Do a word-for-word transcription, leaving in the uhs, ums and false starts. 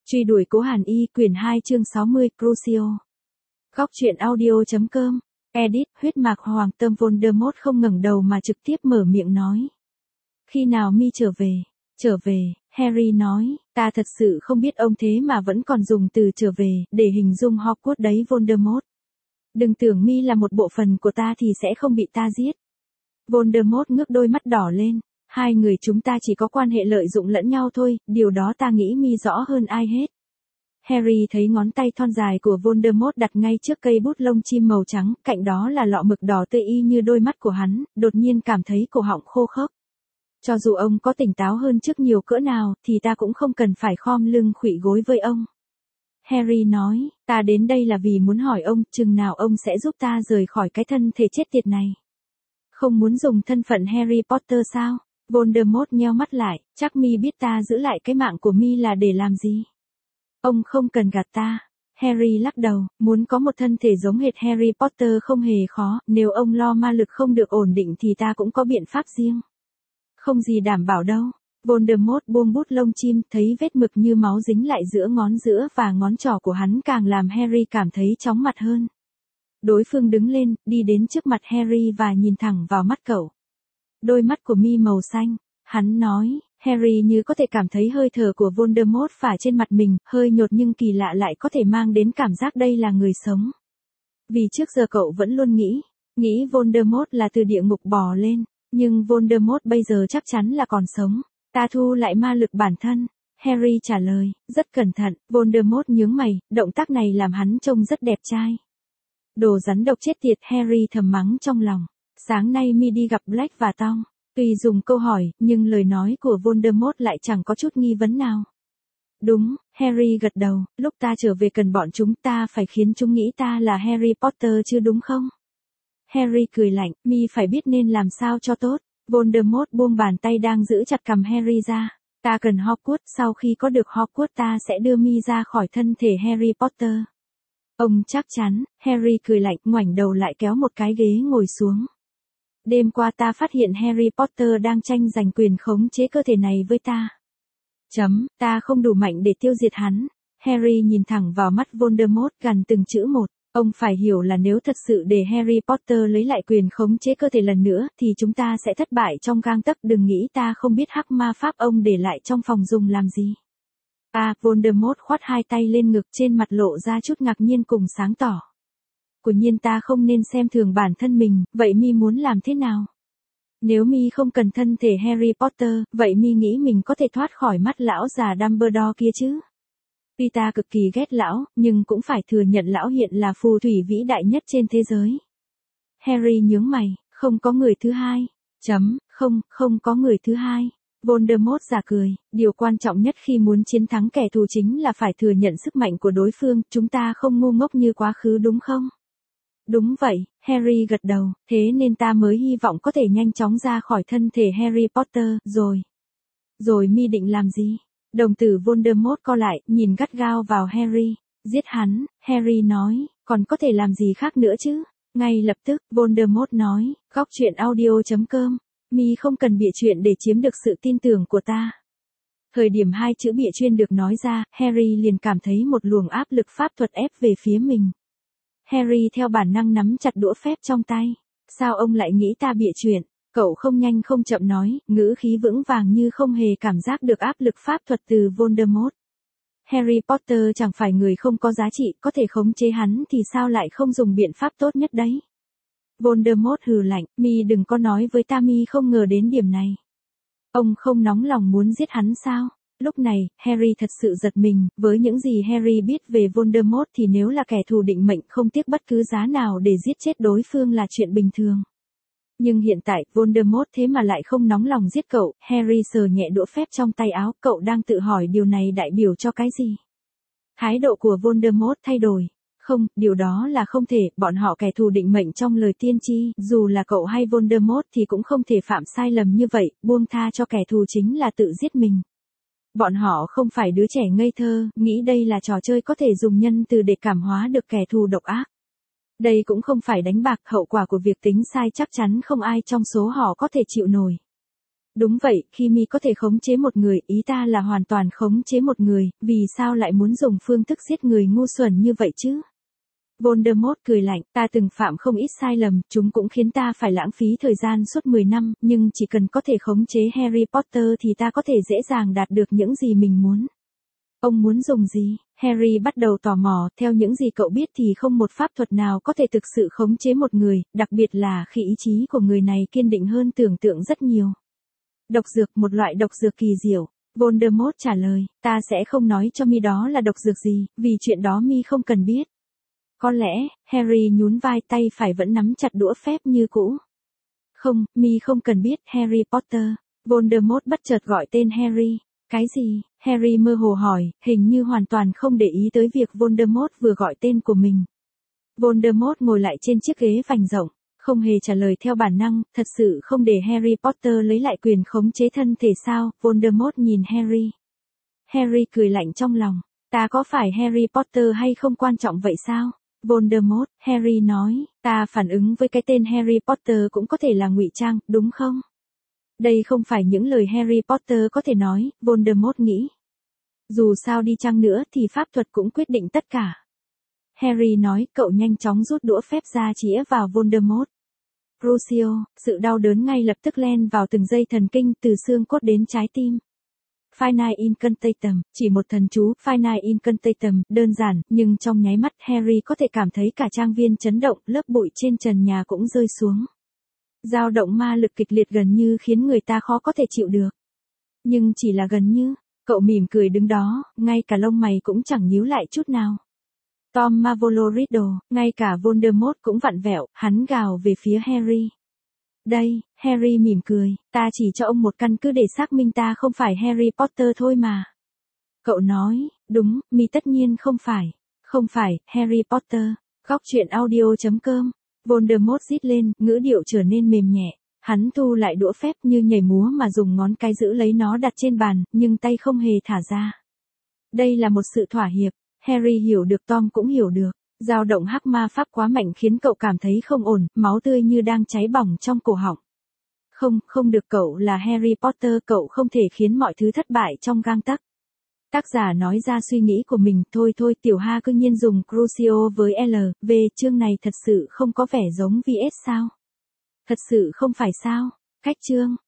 Truy đuổi Cố Hàn Y, quyển hai chương sáu mươi, Crucio. Góc truyện audio.com. Edit, huyết mạc hoàng tâm Voldemort không ngẩng đầu mà trực tiếp mở miệng nói. Khi nào mi trở về? Trở về, Harry nói, ta thật sự không biết ông thế mà vẫn còn dùng từ trở về, để hình dung Hogwarts đấy Voldemort. Đừng tưởng mi là một bộ phận của ta thì sẽ không bị ta giết. Voldemort ngước đôi mắt đỏ lên. Hai người chúng ta chỉ có quan hệ lợi dụng lẫn nhau thôi, điều đó ta nghĩ mi rõ hơn ai hết. Harry thấy ngón tay thon dài của Voldemort đặt ngay trước cây bút lông chim màu trắng, cạnh đó là lọ mực đỏ tươi y như đôi mắt của hắn, đột nhiên cảm thấy cổ họng khô khốc. Cho dù ông có tỉnh táo hơn trước nhiều cỡ nào, thì ta cũng không cần phải khom lưng khuỵu gối với ông. Harry nói, ta đến đây là vì muốn hỏi ông, chừng nào ông sẽ giúp ta rời khỏi cái thân thể chết tiệt này. Không muốn dùng thân phận Harry Potter sao? Voldemort nheo mắt lại, chắc mi biết ta giữ lại cái mạng của mi là để làm gì? Ông không cần gạt ta. Harry lắc đầu, muốn có một thân thể giống hệt Harry Potter không hề khó, nếu ông lo ma lực không được ổn định thì ta cũng có biện pháp riêng. Không gì đảm bảo đâu. Voldemort buông bút lông chim, thấy vết mực như máu dính lại giữa ngón giữa và ngón trỏ của hắn càng làm Harry cảm thấy chóng mặt hơn. Đối phương đứng lên, đi đến trước mặt Harry và nhìn thẳng vào mắt cậu. Đôi mắt của mi màu xanh, hắn nói, Harry như có thể cảm thấy hơi thở của Voldemort phả trên mặt mình, hơi nhột nhưng kỳ lạ lại có thể mang đến cảm giác đây là người sống. Vì trước giờ cậu vẫn luôn nghĩ, nghĩ Voldemort là từ địa ngục bò lên, nhưng Voldemort bây giờ chắc chắn là còn sống. Ta thu lại ma lực bản thân. Harry trả lời, rất cẩn thận. Voldemort nhướng mày, động tác này làm hắn trông rất đẹp trai. Đồ rắn độc chết tiệt, Harry thầm mắng trong lòng. Sáng nay mi đi gặp Black và Tom. Tuy dùng câu hỏi, nhưng lời nói của Voldemort lại chẳng có chút nghi vấn nào. Đúng, Harry gật đầu, lúc ta trở về cần bọn chúng ta phải khiến chúng nghĩ ta là Harry Potter chứ đúng không? Harry cười lạnh, mi phải biết nên làm sao cho tốt. Voldemort buông bàn tay đang giữ chặt cằm Harry ra. Ta cần Hogwarts, sau khi có được Hogwarts ta sẽ đưa mi ra khỏi thân thể Harry Potter. Ông chắc chắn, Harry cười lạnh, ngoảnh đầu lại kéo một cái ghế ngồi xuống. Đêm qua ta phát hiện Harry Potter đang tranh giành quyền khống chế cơ thể này với ta. Chấm, ta không đủ mạnh để tiêu diệt hắn. Harry nhìn thẳng vào mắt Voldemort gần từng chữ một. Ông phải hiểu là nếu thật sự để Harry Potter lấy lại quyền khống chế cơ thể lần nữa, thì chúng ta sẽ thất bại trong gang tấc. Đừng nghĩ ta không biết hắc ma pháp ông để lại trong phòng dùng làm gì. À, Voldemort khoát hai tay lên ngực, trên mặt lộ ra chút ngạc nhiên cùng sáng tỏ. Quả nhiên ta không nên xem thường bản thân mình, vậy mi muốn làm thế nào? Nếu mi không cần thân thể Harry Potter, vậy mi nghĩ mình có thể thoát khỏi mắt lão già Dumbledore kia chứ? Tuy ta cực kỳ ghét lão, nhưng cũng phải thừa nhận lão hiện là phù thủy vĩ đại nhất trên thế giới. Harry nhướng mày, không có người thứ hai. Chấm, không, không có người thứ hai. Voldemort giả cười, điều quan trọng nhất khi muốn chiến thắng kẻ thù chính là phải thừa nhận sức mạnh của đối phương, chúng ta không ngu ngốc như quá khứ đúng không? Đúng vậy, Harry gật đầu, thế nên ta mới hy vọng có thể nhanh chóng ra khỏi thân thể Harry Potter, rồi. Rồi mi định làm gì? Đồng tử Voldemort co lại, nhìn gắt gao vào Harry. Giết hắn, Harry nói, còn có thể làm gì khác nữa chứ? Ngay lập tức, Voldemort nói, góc truyện audio.com. Mi không cần bịa chuyện để chiếm được sự tin tưởng của ta. Thời điểm hai chữ bịa chuyên được nói ra, Harry liền cảm thấy một luồng áp lực pháp thuật ép về phía mình. Harry theo bản năng nắm chặt đũa phép trong tay. Sao ông lại nghĩ ta bịa chuyện? Cậu không nhanh không chậm nói, ngữ khí vững vàng như không hề cảm giác được áp lực pháp thuật từ Voldemort. Harry Potter chẳng phải người không có giá trị, có thể khống chế hắn thì sao lại không dùng biện pháp tốt nhất đấy? Voldemort hừ lạnh, mi đừng có nói với ta mi không ngờ đến điểm này. Ông không nóng lòng muốn giết hắn sao? Lúc này, Harry thật sự giật mình, với những gì Harry biết về Voldemort thì nếu là kẻ thù định mệnh không tiếc bất cứ giá nào để giết chết đối phương là chuyện bình thường. Nhưng hiện tại, Voldemort thế mà lại không nóng lòng giết cậu. Harry sờ nhẹ đũa phép trong tay áo, cậu đang tự hỏi điều này đại biểu cho cái gì? Thái độ của Voldemort thay đổi. Không, điều đó là không thể, bọn họ kẻ thù định mệnh trong lời tiên tri, dù là cậu hay Voldemort thì cũng không thể phạm sai lầm như vậy, buông tha cho kẻ thù chính là tự giết mình. Bọn họ không phải đứa trẻ ngây thơ, nghĩ đây là trò chơi có thể dùng nhân từ để cảm hóa được kẻ thù độc ác. Đây cũng không phải đánh bạc, hậu quả của việc tính sai chắc chắn không ai trong số họ có thể chịu nổi. Đúng vậy, khi mi có thể khống chế một người, ý ta là hoàn toàn khống chế một người, vì sao lại muốn dùng phương thức giết người ngu xuẩn như vậy chứ? Voldemort cười lạnh, ta từng phạm không ít sai lầm, chúng cũng khiến ta phải lãng phí thời gian suốt mười năm, nhưng chỉ cần có thể khống chế Harry Potter thì ta có thể dễ dàng đạt được những gì mình muốn. Ông muốn dùng gì? Harry bắt đầu tò mò, theo những gì cậu biết thì không một pháp thuật nào có thể thực sự khống chế một người, đặc biệt là khi ý chí của người này kiên định hơn tưởng tượng rất nhiều. Độc dược, một loại độc dược kỳ diệu. Voldemort trả lời, ta sẽ không nói cho mi đó là độc dược gì, vì chuyện đó mi không cần biết. Có lẽ, Harry nhún vai, tay phải vẫn nắm chặt đũa phép như cũ. Không, mi không cần biết, Harry Potter. Voldemort bất chợt gọi tên Harry. Cái gì? Harry mơ hồ hỏi, hình như hoàn toàn không để ý tới việc Voldemort vừa gọi tên của mình. Voldemort ngồi lại trên chiếc ghế vành rộng, không hề trả lời theo bản năng, thật sự không để Harry Potter lấy lại quyền khống chế thân thể sao? Voldemort nhìn Harry. Harry cười lạnh trong lòng, ta có phải Harry Potter hay không quan trọng vậy sao? Voldemort, Harry nói, ta phản ứng với cái tên Harry Potter cũng có thể là ngụy trang, đúng không? Đây không phải những lời Harry Potter có thể nói, Voldemort nghĩ. Dù sao đi chăng nữa thì pháp thuật cũng quyết định tất cả. Harry nói, cậu nhanh chóng rút đũa phép ra chĩa vào Voldemort. Crucio, sự đau đớn ngay lập tức len vào từng dây thần kinh từ xương cốt đến trái tim. Final Incantatem, chỉ một thần chú, Final Incantatem, đơn giản, nhưng trong nháy mắt Harry có thể cảm thấy cả trang viên chấn động, lớp bụi trên trần nhà cũng rơi xuống. Dao động ma lực kịch liệt gần như khiến người ta khó có thể chịu được. Nhưng chỉ là gần như, cậu mỉm cười đứng đó, ngay cả lông mày cũng chẳng nhíu lại chút nào. Tom Marvolo Riddle, ngay cả Voldemort cũng vặn vẹo, hắn gào về phía Harry. Đây, Harry mỉm cười, ta chỉ cho ông một căn cứ để xác minh ta không phải Harry Potter thôi mà. Cậu nói, đúng, mi tất nhiên không phải. Không phải, Harry Potter. Góc truyện audio chấm com. Voldemort rít lên, ngữ điệu trở nên mềm nhẹ. Hắn thu lại đũa phép như nhảy múa mà dùng ngón cái giữ lấy nó đặt trên bàn, nhưng tay không hề thả ra. Đây là một sự thỏa hiệp. Harry hiểu được, Tom cũng hiểu được. Dao động hắc ma pháp quá mạnh khiến cậu cảm thấy không ổn, máu tươi như đang cháy bỏng trong cổ họng. Không, không được, cậu là Harry Potter, cậu không thể khiến mọi thứ thất bại trong gang tấc. Tác giả nói ra suy nghĩ của mình, thôi thôi, Tiểu Ha cứ nhiên dùng Crucio với L, V, chương này thật sự không có vẻ giống vê ét sao? Thật sự không phải sao? Cách chương.